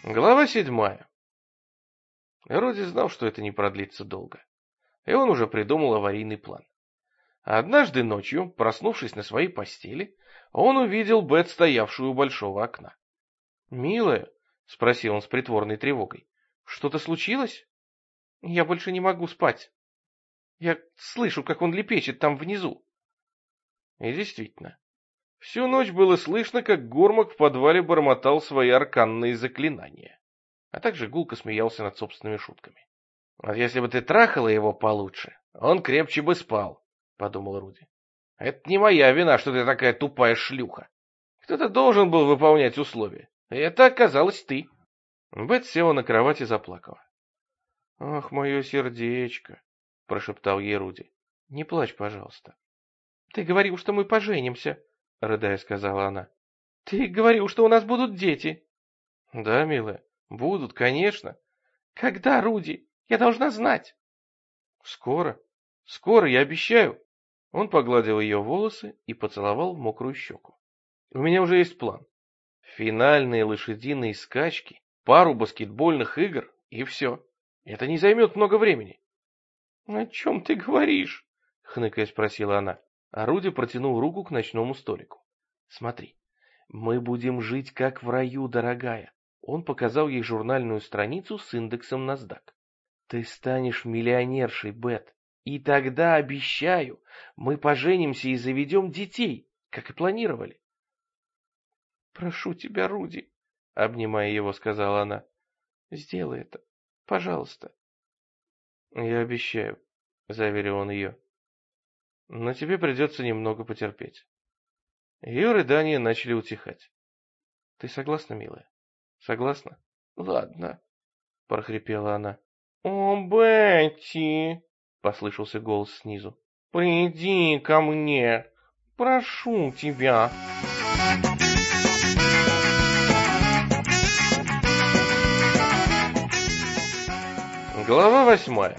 Глава 7. Руди знал, что это не продлится долго, и он уже придумал аварийный план. Однажды ночью, проснувшись на своей постели, он увидел Бет, стоявшую у большого окна. «Милая», — спросил он с притворной тревогой, — «что-то случилось? Я больше не могу спать. Я слышу, как он лепечет там внизу». И действительно, всю ночь было слышно, как Гормак в подвале бормотал свои арканные заклинания, а также гулко смеялся над собственными шутками. «Вот если бы ты трахала его получше, он крепче бы спал», — подумал Руди. «Это не моя вина, что ты такая тупая шлюха. Кто-то должен был выполнять условия, и это оказалась ты». Бет села на кровать и заплакала. «Ах, мое сердечко», — прошептал ей Руди. «Не плачь, пожалуйста». «Ты говорил, что мы поженимся», — рыдая сказала она. «Ты говорил, что у нас будут дети». «Да, милая, будут, конечно». «Когда, Руди? Я должна знать». «Скоро. Скоро, я обещаю». Он погладил ее волосы и поцеловал в мокрую щеку. «У меня уже есть план. Финальные лошадиные скачки, пару баскетбольных игр и все. Это не займет много времени». «О чем ты говоришь?» — хныкая спросила она. А Руди протянул руку к ночному столику. «Смотри, мы будем жить как в раю, дорогая». Он показал ей журнальную страницу с индексом NASDAQ. «Ты станешь миллионершей, Бет, и тогда, обещаю, мы поженимся и заведем детей, как и планировали». «Прошу тебя, Руди», — обнимая его, сказала она, — «сделай это, пожалуйста». «Я обещаю», — заверил он ее, — «но тебе придется немного потерпеть». Ее рыдания начали утихать. «Ты согласна, милая? Согласна?» «Ладно», — прохрипела она. «О, Бетти!» — послышался голос снизу. «Приди ко мне! Прошу тебя!» Глава 8.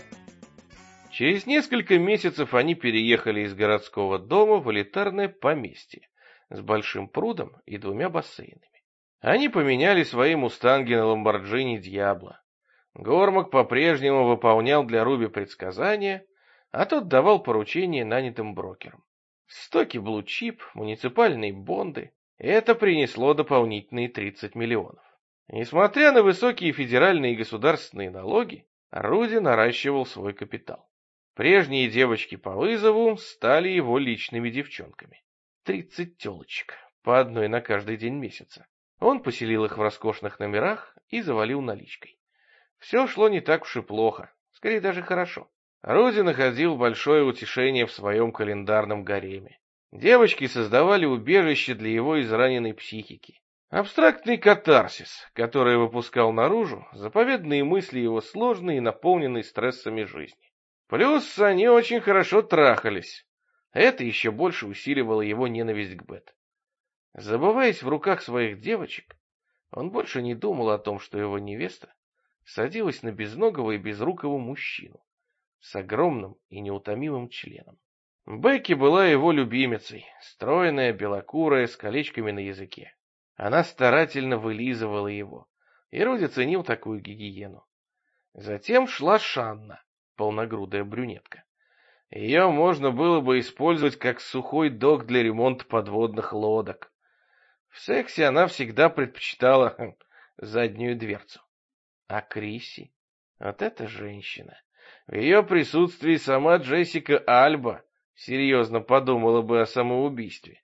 Через несколько месяцев они переехали из городского дома в элитарное поместье с большим прудом и 2 бассейнами. Они поменяли свои мустанги на Ламборджини Дьябло. Гормак по-прежнему выполнял для Руби предсказания, а тот давал поручения нанятым брокерам. Стоки блу-чип, муниципальные бонды — это принесло дополнительные 30 миллионов. Несмотря на высокие федеральные и государственные налоги, Руди наращивал свой капитал. Прежние девочки по вызову стали его личными девчонками. 30 телочек, по одной на каждый день месяца. Он поселил их в роскошных номерах и завалил наличкой. Все шло не так уж и плохо, скорее даже хорошо. Руди находил большое утешение в своем календарном гареме. Девочки создавали убежище для его израненной психики. Абстрактный катарсис, который выпускал наружу заповедные мысли его сложной и наполненной стрессами жизни. Плюс они очень хорошо трахались. Это еще больше усиливало его ненависть к Бет. Забываясь в руках своих девочек, он больше не думал о том, что его невеста садилась на безногого и безрукого мужчину с огромным и неутомимым членом. Бекки была его любимицей, стройная, белокурая, с колечками на языке. Она старательно вылизывала его, и Руди ценил такую гигиену. Затем шла Шанна, полногрудая брюнетка. Ее можно было бы использовать как сухой док для ремонта подводных лодок. В сексе она всегда предпочитала заднюю дверцу. А Крисси? Вот эта женщина. В ее присутствии сама Джессика Альба серьезно подумала бы о самоубийстве.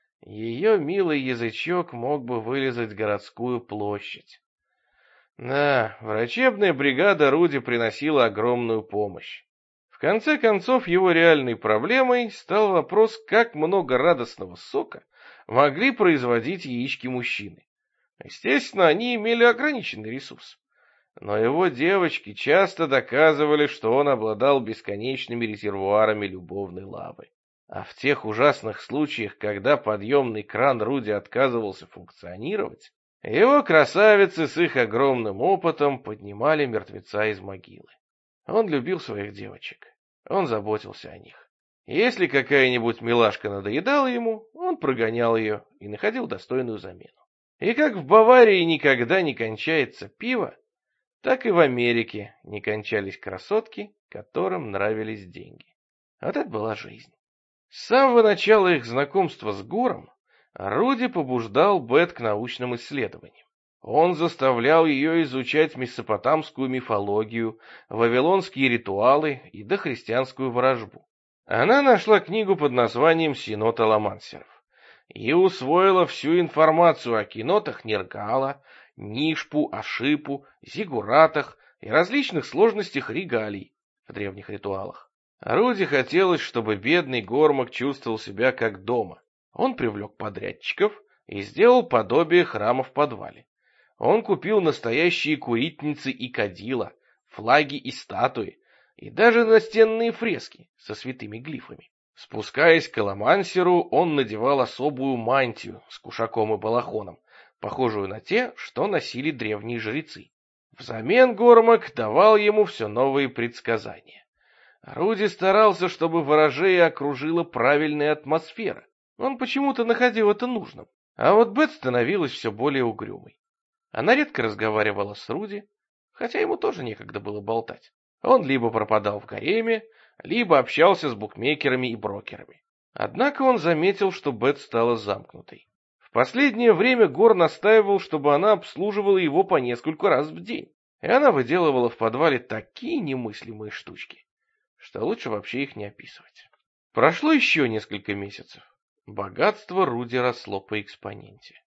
Ее милый язычок мог бы вылизать городскую площадь. Да, врачебная бригада Руди приносила огромную помощь. В конце концов, его реальной проблемой стал вопрос, как много радостного сока могли производить яички мужчины. Естественно, они имели ограниченный ресурс. Но его девочки часто доказывали, что он обладал бесконечными резервуарами любовной лавы. А в тех ужасных случаях, когда подъемный кран Руди отказывался функционировать, его красавицы с их огромным опытом поднимали мертвеца из могилы. Он любил своих девочек, он заботился о них. Если какая-нибудь милашка надоедала ему, он прогонял ее и находил достойную замену. И как в Баварии никогда не кончается пиво, так и в Америке не кончались красотки, которым нравились деньги. Вот это была жизнь. С самого начала их знакомства с Гором Руди побуждал Бет к научным исследованиям. Он заставлял ее изучать месопотамскую мифологию, вавилонские ритуалы и дохристианскую ворожбу. Она нашла книгу под названием «Синод Аламансеров» и усвоила всю информацию о кинотах Нергала, Нишпу, Ашипу, зиггуратах и различных сложностях регалий в древних ритуалах. Руди хотелось, чтобы бедный Гормак чувствовал себя как дома. Он привлек подрядчиков и сделал подобие храма в подвале. Он купил настоящие курительницы и кадила, флаги и статуи, и даже настенные фрески со святыми глифами. Спускаясь к Аламансеру, он надевал особую мантию с кушаком и балахоном, похожую на те, что носили древние жрецы. Взамен Гормак давал ему все новые предсказания. Руди старался, чтобы ворожея окружила правильная атмосфера. Он почему-то находил это нужным. А вот Бет становилась все более угрюмой. Она редко разговаривала с Руди, хотя ему тоже некогда было болтать. Он либо пропадал в гареме, либо общался с букмекерами и брокерами. Однако он заметил, что Бет стала замкнутой. В последнее время Гор настаивал, чтобы она обслуживала его по нескольку раз в день, и она выделывала в подвале такие немыслимые штучки, что лучше вообще их не описывать. Прошло еще несколько месяцев. Богатство Руди росло по экспоненте.